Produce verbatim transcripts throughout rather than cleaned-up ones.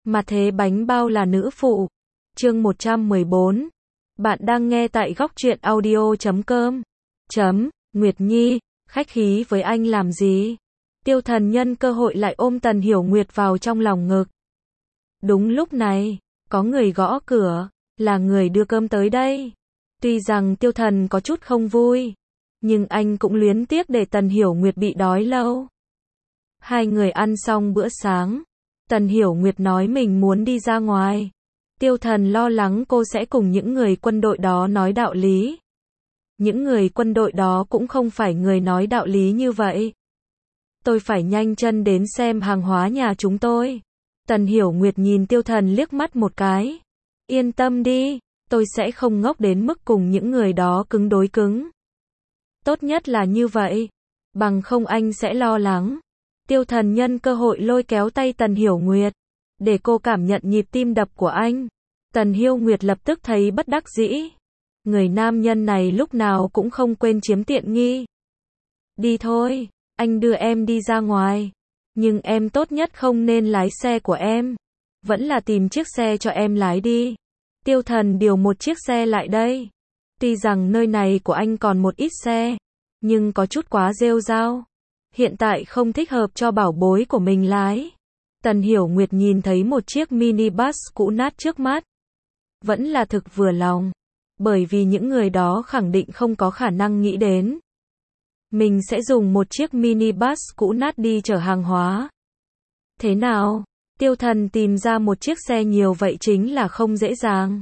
Mà thế bánh bao là nữ phụ. Chương một trăm mười bốn. Bạn đang nghe tại góc truyện audio chấm com. Chấm, Nguyệt Nhi, khách khí với anh làm gì? Tiêu Thần nhân cơ hội lại ôm Tần Hiểu Nguyệt vào trong lòng ngực. Đúng lúc này, có người gõ cửa, là người đưa cơm tới đây. Tuy rằng Tiêu Thần có chút không vui, nhưng anh cũng luyến tiếc để Tần Hiểu Nguyệt bị đói lâu. Hai người ăn xong bữa sáng, Tần Hiểu Nguyệt nói mình muốn đi ra ngoài. Tiêu Thần lo lắng cô sẽ cùng những người quân đội đó nói đạo lý. Những người quân đội đó cũng không phải người nói đạo lý như vậy. Tôi phải nhanh chân đến xem hàng hóa nhà chúng tôi. Tần Hiểu Nguyệt nhìn Tiêu Thần liếc mắt một cái. Yên tâm đi, tôi sẽ không ngốc đến mức cùng những người đó cứng đối cứng. Tốt nhất là như vậy, bằng không anh sẽ lo lắng. Tiêu Thần nhân cơ hội lôi kéo tay Tần Hiểu Nguyệt, để cô cảm nhận nhịp tim đập của anh. Tần Hiểu Nguyệt lập tức thấy bất đắc dĩ. Người nam nhân này lúc nào cũng không quên chiếm tiện nghi. Đi thôi, anh đưa em đi ra ngoài. Nhưng em tốt nhất không nên lái xe của em. Vẫn là tìm chiếc xe cho em lái đi. Tiêu Thần điều một chiếc xe lại đây. Tuy rằng nơi này của anh còn một ít xe, nhưng có chút quá rêu rao. Hiện tại không thích hợp cho bảo bối của mình lái. Tần Hiểu Nguyệt nhìn thấy một chiếc minibus cũ nát trước mắt. Vẫn là thực vừa lòng. Bởi vì những người đó khẳng định không có khả năng nghĩ đến mình sẽ dùng một chiếc minibus cũ nát đi chở hàng hóa. Thế nào? Tiêu Thần tìm ra một chiếc xe nhiều vậy chính là không dễ dàng.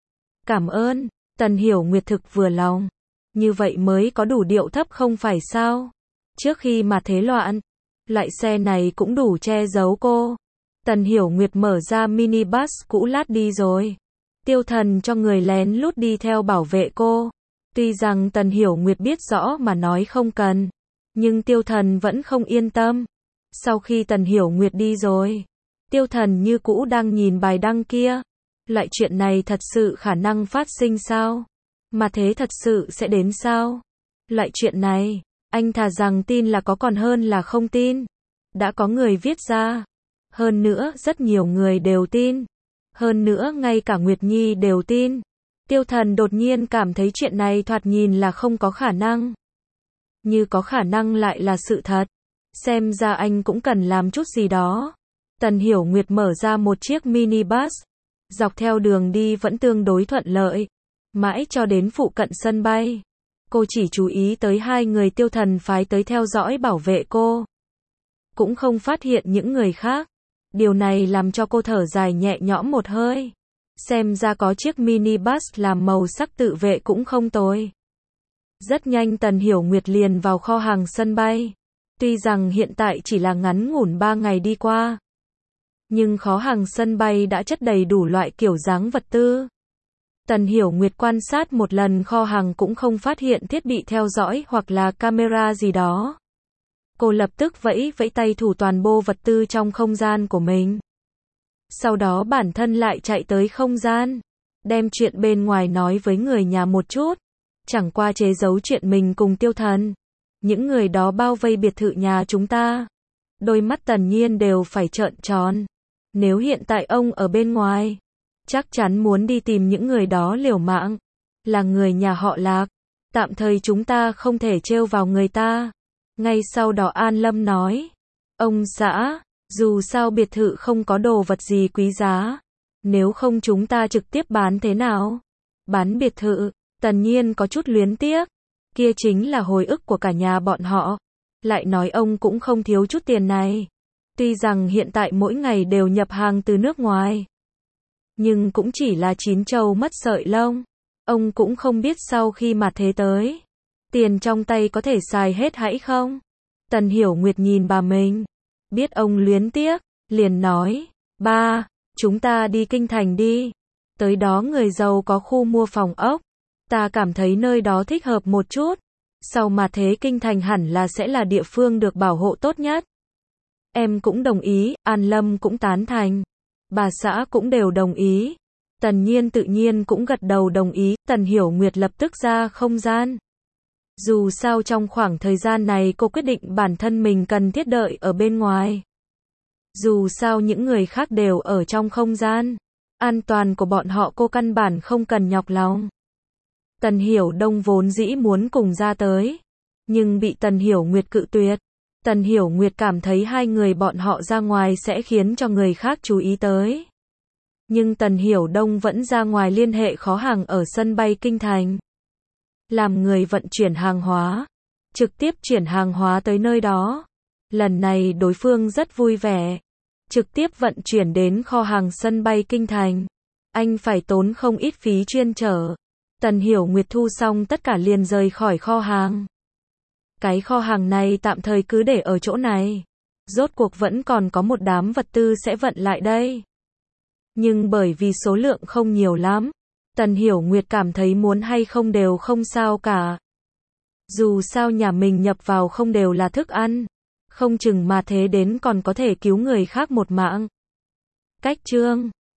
Cảm ơn, Tần Hiểu Nguyệt thực vừa lòng. Như vậy mới có đủ điệu thấp không phải sao? Trước khi mà thế loạn, loại xe này cũng đủ che giấu cô. Tần Hiểu Nguyệt mở ra minibus cũ lát đi rồi. Tiêu Thần cho người lén lút đi theo bảo vệ cô. Tuy rằng Tần Hiểu Nguyệt biết rõ mà nói không cần, nhưng Tiêu Thần vẫn không yên tâm. Sau khi Tần Hiểu Nguyệt đi rồi, Tiêu Thần như cũ đang nhìn bài đăng kia. Loại chuyện này thật sự khả năng phát sinh sao? Mà thế thật sự sẽ đến sao? Loại chuyện này, anh thà rằng tin là có còn hơn là không tin. Đã có người viết ra. Hơn nữa, rất nhiều người đều tin. Hơn nữa, ngay cả Nguyệt Nhi đều tin. Tiêu Thần đột nhiên cảm thấy chuyện này thoạt nhìn là không có khả năng. Như có khả năng lại là sự thật. Xem ra anh cũng cần làm chút gì đó. Tần Hiểu Nguyệt mở ra một chiếc minibus. Dọc theo đường đi vẫn tương đối thuận lợi. Mãi cho đến phụ cận sân bay. Cô chỉ chú ý tới hai người Tiêu Thần phái tới theo dõi bảo vệ cô. Cũng không phát hiện những người khác. Điều này làm cho cô thở dài nhẹ nhõm một hơi. Xem ra có chiếc minibus làm màu sắc tự vệ cũng không tồi. Rất nhanh Tần Hiểu Nguyệt liền vào kho hàng sân bay. Tuy rằng hiện tại chỉ là ngắn ngủn ba ngày đi qua, nhưng kho hàng sân bay đã chất đầy đủ loại kiểu dáng vật tư. Tần Hiểu Nguyệt quan sát một lần kho hàng cũng không phát hiện thiết bị theo dõi hoặc là camera gì đó. Cô lập tức vẫy vẫy tay thủ toàn bộ vật tư trong không gian của mình. Sau đó bản thân lại chạy tới không gian, đem chuyện bên ngoài nói với người nhà một chút. Chẳng qua chế giấu chuyện mình cùng Tiêu Thần. Những người đó bao vây biệt thự nhà chúng ta. Đôi mắt Tần Nhiên đều phải trợn tròn. Nếu hiện tại ông ở bên ngoài, chắc chắn muốn đi tìm những người đó liều mạng. Là người nhà họ Lạc. Tạm thời chúng ta không thể trêu vào người ta. Ngay sau đó An Lâm nói. Ông xã, dù sao biệt thự không có đồ vật gì quý giá. Nếu không chúng ta trực tiếp bán thế nào? Bán biệt thự, Tần Nhiên có chút luyến tiếc. Kia chính là hồi ức của cả nhà bọn họ. Lại nói ông cũng không thiếu chút tiền này. Tuy rằng hiện tại mỗi ngày đều nhập hàng từ nước ngoài, nhưng cũng chỉ là chín trâu mất sợi lông. Ông cũng không biết sau khi mà thế tới, tiền trong tay có thể xài hết hãy không? Tần Hiểu Nguyệt nhìn bà mình, biết ông luyến tiếc, liền nói, ba, chúng ta đi kinh thành đi. Tới đó người giàu có khu mua phòng ốc. Ta cảm thấy nơi đó thích hợp một chút. Sau mà thế kinh thành hẳn là sẽ là địa phương được bảo hộ tốt nhất. Em cũng đồng ý, An Lâm cũng tán thành. Bà xã cũng đều đồng ý. Tần Nhiên tự nhiên cũng gật đầu đồng ý. Tần Hiểu Nguyệt lập tức ra không gian. Dù sao trong khoảng thời gian này cô quyết định bản thân mình cần thiết đợi ở bên ngoài. Dù sao những người khác đều ở trong không gian an toàn của bọn họ, cô căn bản không cần nhọc lòng. Tần Hiểu Đông vốn dĩ muốn cùng ra tới, nhưng bị Tần Hiểu Nguyệt cự tuyệt. Tần Hiểu Nguyệt cảm thấy hai người bọn họ ra ngoài sẽ khiến cho người khác chú ý tới. Nhưng Tần Hiểu Đông vẫn ra ngoài liên hệ kho hàng ở sân bay Kinh Thành. Làm người vận chuyển hàng hóa, trực tiếp chuyển hàng hóa tới nơi đó. Lần này đối phương rất vui vẻ, trực tiếp vận chuyển đến kho hàng sân bay Kinh Thành. Anh phải tốn không ít phí chuyên chở. Tần Hiểu Nguyệt thu xong tất cả liền rời khỏi kho hàng. Cái kho hàng này tạm thời cứ để ở chỗ này. Rốt cuộc vẫn còn có một đám vật tư sẽ vận lại đây. Nhưng bởi vì số lượng không nhiều lắm, Tần Hiểu Nguyệt cảm thấy muốn hay không đều không sao cả. Dù sao nhà mình nhập vào không đều là thức ăn, không chừng mà thế đến còn có thể cứu người khác một mạng. Cách chương